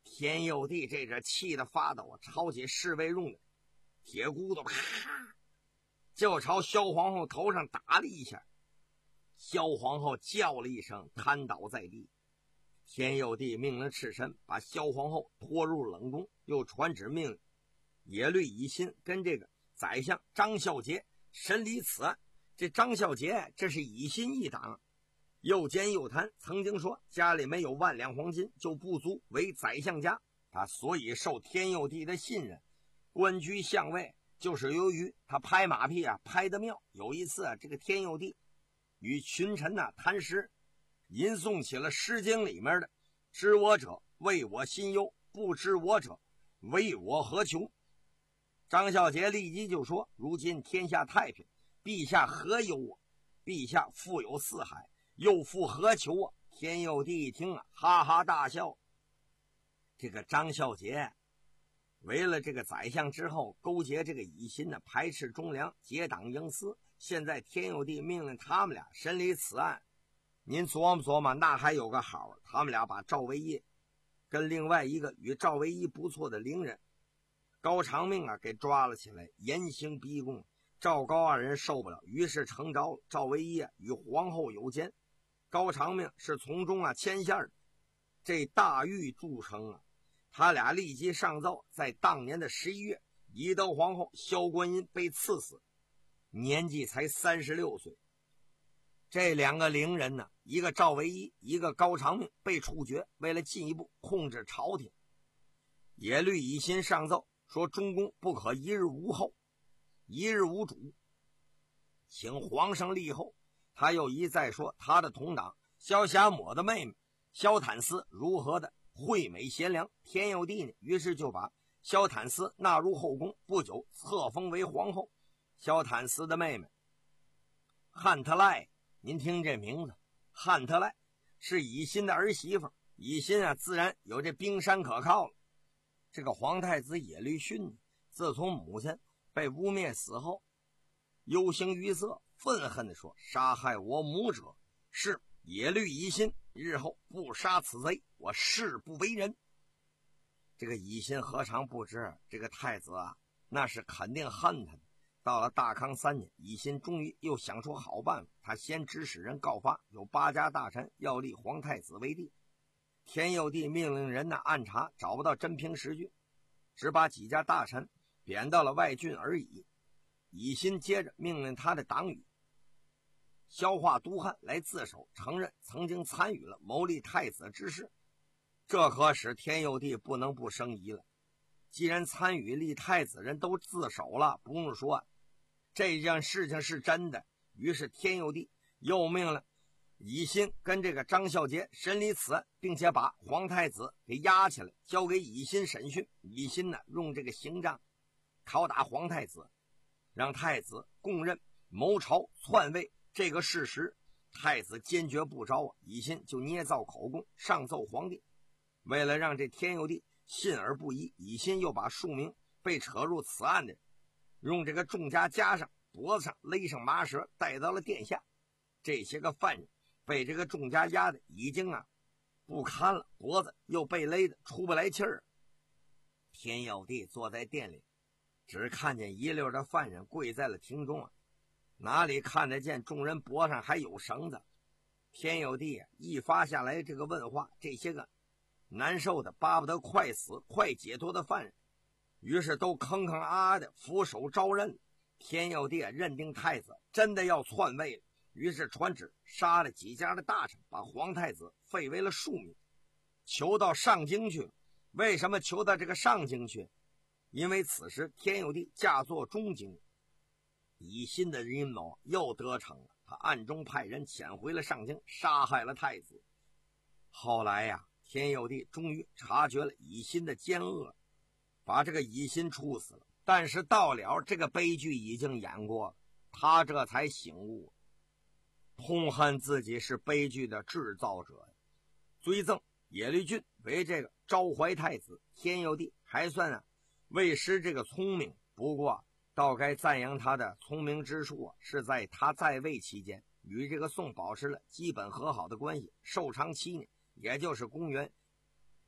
田佑帝这阵气得发抖，抄起侍卫用的铁骨头，咔就朝萧皇后头上打了一下。萧皇后叫了一声，瘫倒在地。田佑帝命令赤身把萧皇后拖入冷宫，又传旨命令耶律乙辛跟这个宰相张孝杰审理此案。这张孝杰这是乙辛一党，又奸又贪，曾经说家里没有万两黄金就不足为宰相家，他所以受天佑帝的信任，官居相位，就是由于他拍马屁啊拍得妙。有一次啊，这个天佑帝与群臣呐、啊、谈诗，吟诵起了《诗经》里面的“知我者为我心忧，不知我者为我何求”。张孝杰立即就说：“如今天下太平，陛下何忧啊？陛下富有四海，又复何求啊？”天佑帝一听啊，哈哈大笑。这个张孝杰为了这个宰相之后，勾结这个乙辛呢，排斥忠良，结党营私。现在天佑帝命令他们俩审理此案，您琢磨琢磨，那还有个好，他们俩把赵惟义跟另外一个与赵惟义不错的伶人高长命啊给抓了起来，严刑逼供。赵高二人受不了，于是成招。赵惟义啊与皇后有奸，高长命是从中啊牵线的。这大狱铸成啊，他俩立即上奏，在当年的十一月，懿德皇后萧观音被赐死，年纪才三十六岁。这两个伶人呢，一个赵惟义，一个高长命，被处决。为了进一步控制朝廷，耶律乙辛上奏说，中宫不可一日无后，一日无主，请皇上立后。他又一再说他的同党萧遐谟的妹妹萧坦丝如何的惠美贤良。天佑帝呢，于是就把萧坦丝纳入后宫，不久册封为皇后。萧坦丝的妹妹汉特赖，您听这名字，汉特赖是乙辛的儿媳妇，乙辛啊自然有这冰山可靠了。这个皇太子耶律逊自从母亲被污蔑死后，忧形于色，愤恨地说：“杀害我母者是耶律乙辛，日后不杀此贼，我誓不为人。”这个乙辛何尝不知这个太子啊，那是肯定恨他的。到了大康三年，乙辛终于又想出好办法，他先指使人告发有八家大臣要立皇太子为帝。天佑帝命令人呢暗查，找不到真凭实据，只把几家大臣贬到了外郡而已。乙辛接着命令他的党羽萧化都汉来自首，承认曾经参与了谋立太子之事。这可使天佑帝不能不生疑了。既然参与立太子人都自首了，不用说这件事情是真的。于是天佑帝又命令乙辛跟这个张孝杰审理此案，并且把皇太子给押起来，交给乙辛审讯。乙辛呢用这个刑杖拷打皇太子，让太子供认谋朝篡位这个事实。太子坚决不招啊，乙辛就捏造口供上奏皇帝。为了让这天佑帝信而不疑，乙辛又把数名被扯入此案的人用这个重枷加上脖子上勒上麻绳，带到了殿下。这些个犯人被这个重枷压的已经啊不堪了，脖子又被勒得出不来气儿。天佑帝坐在殿里，只看见一溜的犯人跪在了庭中啊，哪里看得见众人脖上还有绳子。天佑帝啊一发下来这个问话，这些个难受的巴不得快死快解脱的犯人于是都吭吭啊啊的俯首招认。天佑帝认定太子真的要篡位了，于是传旨杀了几家的大臣，把皇太子废为了庶民，囚到上京去了。为什么囚到这个上京去？因为此时天佑帝驾作中京，乙辛的阴谋又得逞了，他暗中派人遣回了上京，杀害了太子。后来呀、啊，天佑帝终于察觉了乙辛的奸恶，把这个乙辛处死了。但是到了这个悲剧已经演过了，他这才醒悟，痛恨自己是悲剧的制造者，追赠耶律俊为这个昭怀太子。天佑帝还算啊未失这个聪明，不过倒该赞扬他的聪明之处啊，是在他在位期间与这个宋保持了基本和好的关系，寿长七年，也就是公元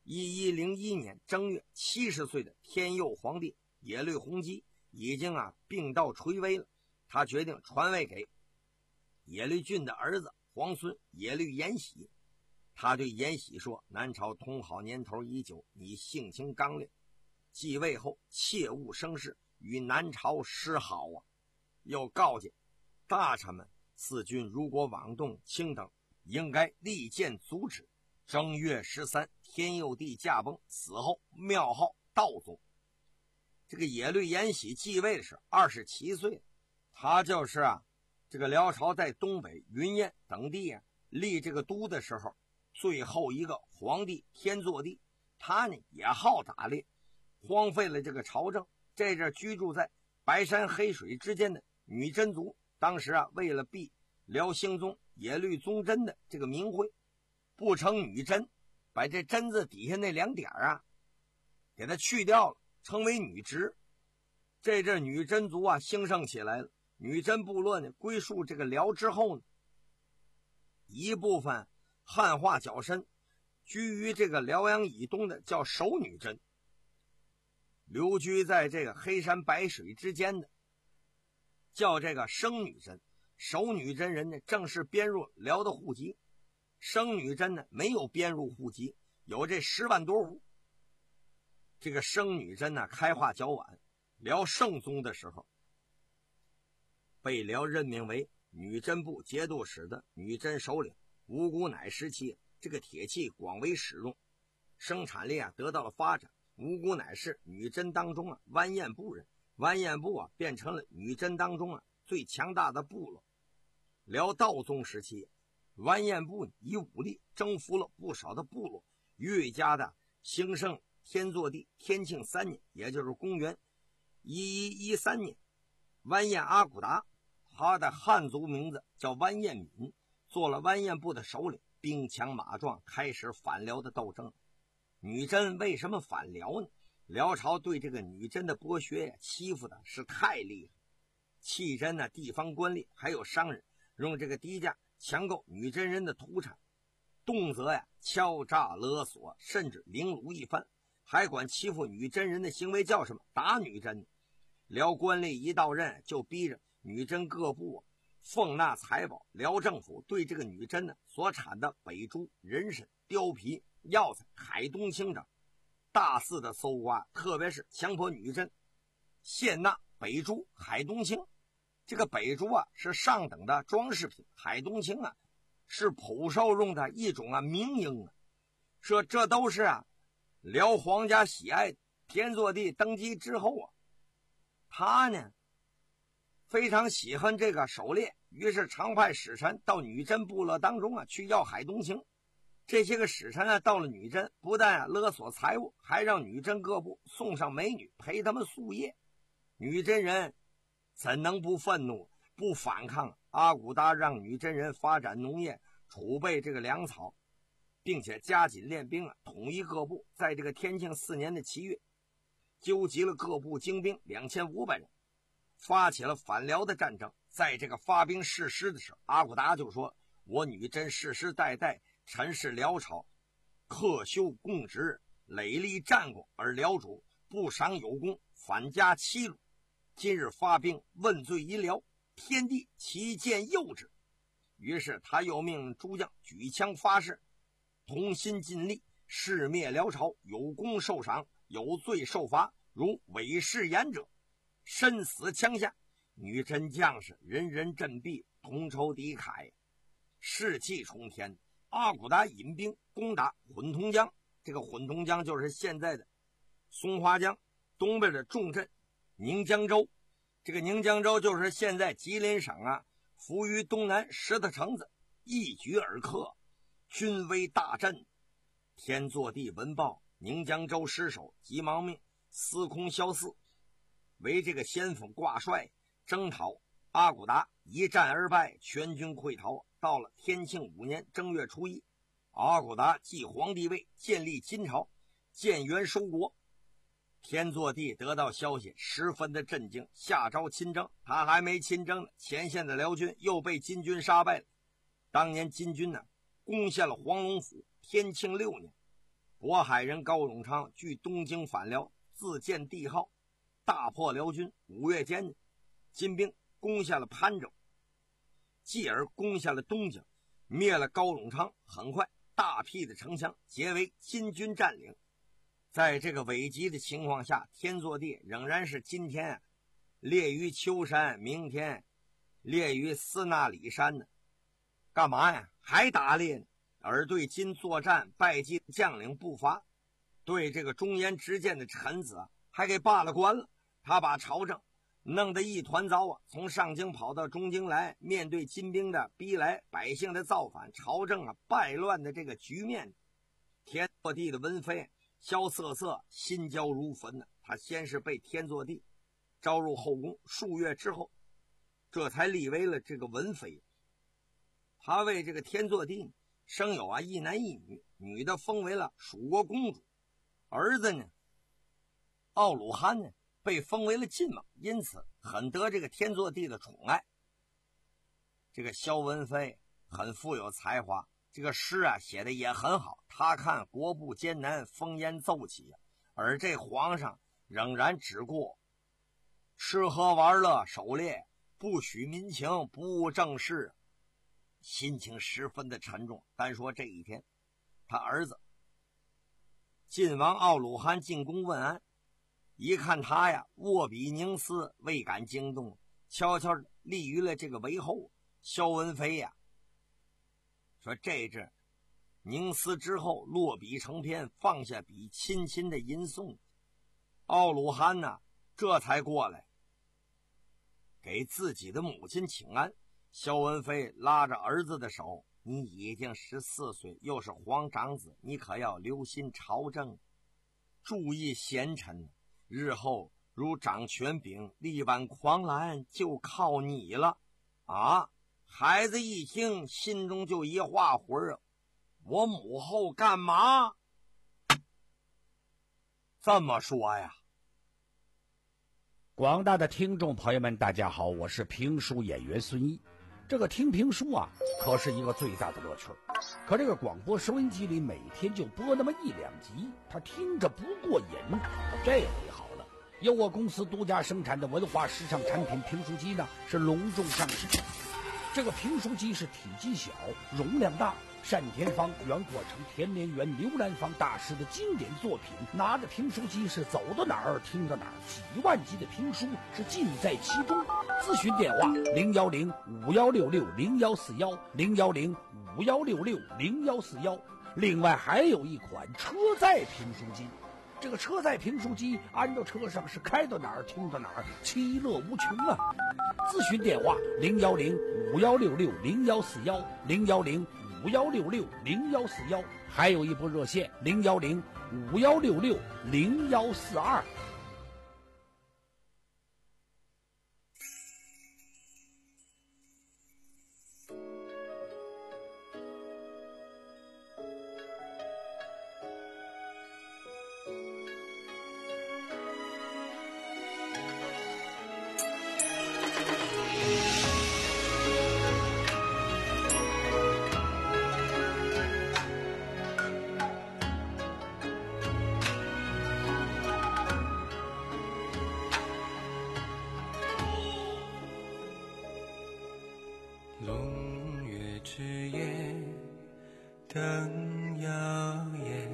一一零一年正月，七十岁的天佑皇帝耶律洪基已经啊病到垂危了，他决定传位给耶律俊的儿子皇孙耶律延禧。他对延禧说：“南朝同好年头已久，你性情刚烈，继位后切勿生事，与南朝失好啊！要告诫大臣们，四君如果妄动卿等，应该立剑阻止。”正月十三，天佑帝驾崩，死后庙号道宗。这个耶律延禧继位的是二十七岁，他就是啊，这个辽朝在东北云燕等地啊立这个都的时候，最后一个皇帝天祚帝。他呢也好打猎，荒废了这个朝政。这阵居住在白山黑水之间的女真族，当时啊为了避辽兴宗耶律宗真的这个名讳，不称女真，把这真字底下那两点啊给它去掉了，称为女直。这阵女真族啊兴盛起来了，女真部落呢归属这个辽之后呢，一部分汉化较深，居于这个辽阳以东的叫守女真，留居在这个黑山白水之间的叫这个生女真。守女真人呢正式编入辽的户籍，生女真呢没有编入户籍，有这十万多户。这个生女真呢开化较晚，辽圣宗的时候被辽任命为女真部节度使的女真首领。五谷乃时期，这个铁器广为使用，生产力啊得到了发展。五谷乃是女真当中啊完颜部人，完颜部啊变成了女真当中啊最强大的部落。辽道宗时期，完颜部以武力征服了不少的部落。越家的兴盛天祚帝天庆三年，也就是公元一一一三年，完颜阿骨达，他的汉族名字叫完颜敏，做了完颜部的首领，兵强马壮，开始反辽的斗争。女真为什么反辽呢？辽朝对这个女真的剥削呀，欺负的是太厉害，弃真呢地方官吏还有商人用这个低价抢购女真人的土产，动辄呀敲诈勒索，甚至凌辱一番，还管欺负女真人的行为叫什么？打女真。辽官吏一到任就逼着女真各部啊奉纳财宝。辽政府对这个女真呢所产的北猪、人参、貂皮、药材、海东青等大肆的搜刮，特别是强迫女真献纳北猪、海东青。这个北猪啊是上等的装饰品，海东青啊是普受用的一种啊名鹰啊。说这都是啊辽皇家喜爱的。天祚帝登基之后啊，他呢非常喜欢这个狩猎，于是常派使臣到女真部落当中啊去要海东青。这些个使臣啊到了女真，不但啊勒索财物，还让女真各部送上美女陪他们宿夜。女真人怎能不愤怒不反抗？阿骨达让女真人发展农业，储备这个粮草，并且加紧练兵啊，统一各部。在这个天庆四年的七月，纠集了各部精兵两千五百人，发起了反辽的战争。在这个发兵誓师的时候，阿骨达就说：我女真世世代代臣是辽朝，克修共职，累立战功，而辽主不赏有功，反加欺辱。今日发兵问罪于辽，天地其见诱之。于是他又命诸将举枪发誓，同心尽力，誓灭辽朝，有功受赏，有罪受罚，如违誓言者，身死枪下。女真将士人人振臂，同仇敌忾，士气冲天。阿骨达引兵攻打混同江，这个混同江就是现在的松花江东边的重镇宁江州。这个宁江州就是现在吉林省啊伏于东南石头城子，一举而克，军威大振。天祚帝闻报，宁江州失守，急忙命司空萧嗣为这个先锋挂帅征讨阿骨达，一战而败，全军溃逃。到了天庆五年正月初一，阿骨达继皇帝位，建立金朝，建元收国。天祚帝得到消息，十分的震惊，下诏亲征。他还没亲征呢，前线的辽军又被金军杀败了。当年金军呢攻陷了黄龙府。天庆六年， 渤海人高永昌据东京反辽，自建帝号，大破辽军。五月间，金兵攻下了潘州，继而攻下了东京，灭了高永昌。很快，大批的城乡皆为金军占领。在这个危急的情况下，天祚帝仍然是今天列于秋山，明天列于斯那里山呢。干嘛呀？还打猎呢？而对今作战败绩将领不乏，对这个忠言直谏的臣子啊，还给罢了官了。他把朝政弄得一团糟啊！从上京跑到中京来，面对金兵的逼来，百姓的造反，朝政啊败乱的这个局面，天祚帝的文妃萧瑟瑟心焦如焚呢。他先是被天祚帝招入后宫，数月之后，这才立为了这个文妃。他为这个天祚帝生有啊一男一女，女的封为了蜀国公主，儿子呢奥鲁罕呢被封为了晋王，因此很得这个天祚帝的宠爱。这个萧文妃很富有才华，这个诗啊写的也很好。他看国不艰难，烽烟奏起，而这皇上仍然只顾吃喝玩乐狩猎，不许民情，不务正事，心情十分的沉重。单说这一天，他儿子晋王奥鲁罕进宫问安，一看他呀卧笔凝思，未敢惊动，悄悄立于了这个为后。萧文妃呀说这阵凝思之后，落笔成篇，放下笔，轻轻的吟诵。奥鲁罕呢这才过来给自己的母亲请安。萧文妃拉着儿子的手，你已经十四岁，又是皇长子，你可要留心朝政，注意贤臣，日后如掌权柄，力挽狂澜，就靠你了啊！孩子一听，心中就一画魂儿，我母后干嘛这么说呀？ 广大的听众朋友们，大家好，我是评书演员孙一。这个听评书啊，可是一个最大的乐趣。可这个广播收音机里每天就播那么一两集，他听着不过瘾。这回好了，由我公司独家生产的文化时尚产品评书机呢，是隆重上市。这个评书机是体积小，容量大，单田芳、袁阔成、田连元、刘兰芳大师的经典作品，拿着评书机是走到哪儿听到哪儿，几万集的评书是尽在其中。咨询电话零幺零五幺六六零幺四幺零幺零五幺六六零幺四幺。另外还有一款车载评书机，这个车载评书机安到车上是开到哪儿听到哪儿，其乐无穷啊！咨询电话零幺零五幺六六零幺四幺零幺零五幺六六零幺四幺，还有一部热线零幺零五幺六六零幺四二。 龙月之夜，灯摇曳，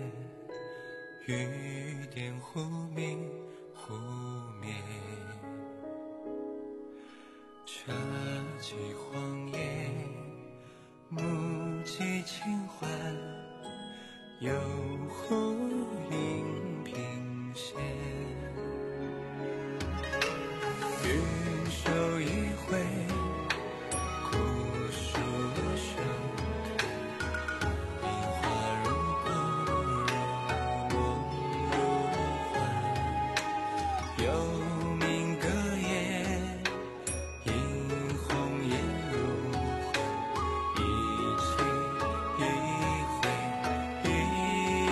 雨点忽明忽灭，茶几荒野，木屐轻缓，游湖影平线，云手一挥，一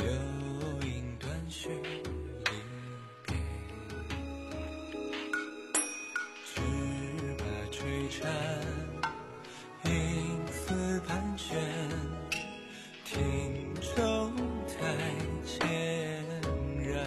流萤断续离别，枝白垂蝉，影似盘旋，听舟台前人，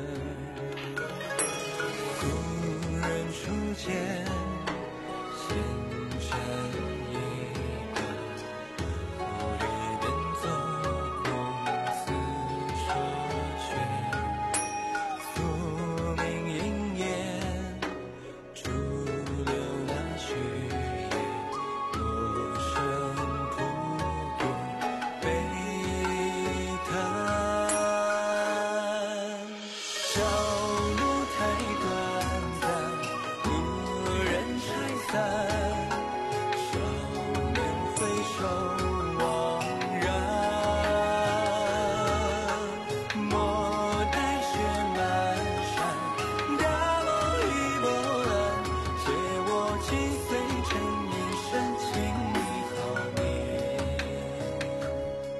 故人初见千山一段，忽略边走空思说却，宿命应验，逐流那去也，落身普渡悲叹。小路太短暂，无人拆散，少年回首惘然，莫待雪漫山，大梦已波澜，借我几岁沉吟深情一好年。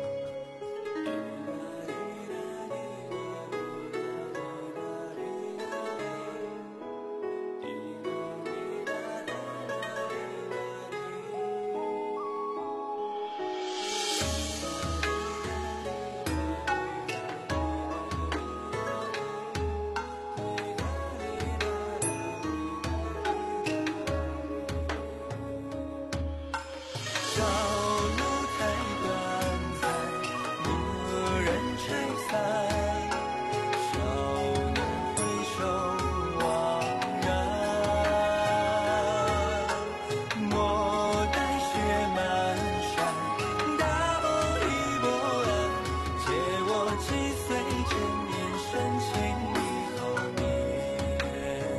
小路太短暂，无人拆散，少年回首惘然，莫待雪漫山，大梦已波澜，借我几岁沉吟深情一好年。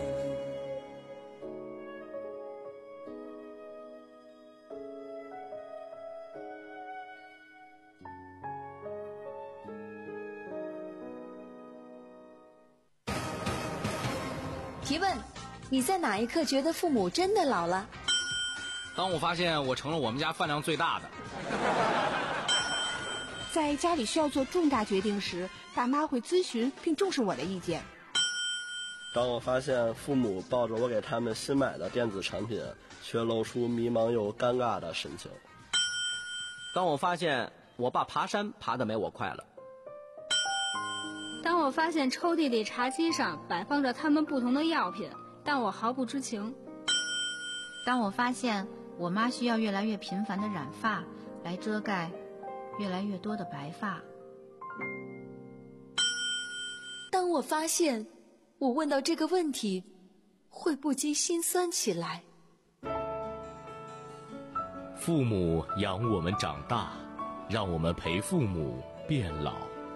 提问：你在哪一刻觉得父母真的老了？ 当我发现我成了我们家饭量最大的。 在家里需要做重大决定时，爸妈会咨询并重视我的意见。 当我发现父母抱着我给他们新买的电子产品，却露出迷茫又尴尬的神情。 当我发现我爸爬山爬得没我快了。 当我发现抽屉里茶几上摆放着他们不同的药品，但我毫不知情。 当我发现我妈需要越来越频繁的染发来遮盖越来越多的白发。 当我发现我问到这个问题会不禁心酸起来。 父母养我们长大，让我们陪父母变老。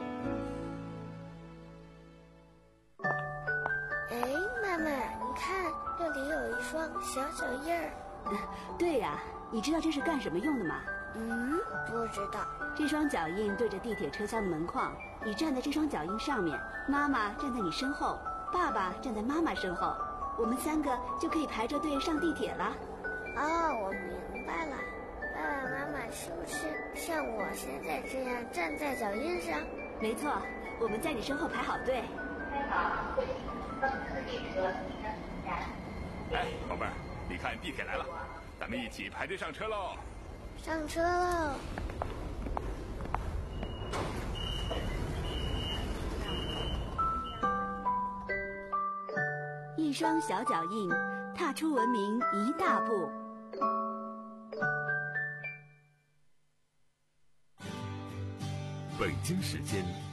哎，妈妈，你看这里有一双小脚印儿。 对呀、啊，你知道这是干什么用的吗？ 嗯，不知道。 这双脚印对着地铁车厢的门框，你站在这双脚印上面，妈妈站在你身后，爸爸站在妈妈身后，我们三个就可以排着队上地铁了。 哦，我明白了。爸爸妈妈是不是像我现在这样站在脚印上？ 没错，我们在你身后排好队。 开好，上次列车即将进站。 哎，宝贝儿，你看地铁来了，咱们一起排队上车喽！ 上车喽！ 一双小脚印，踏出文明一大步。 北京时间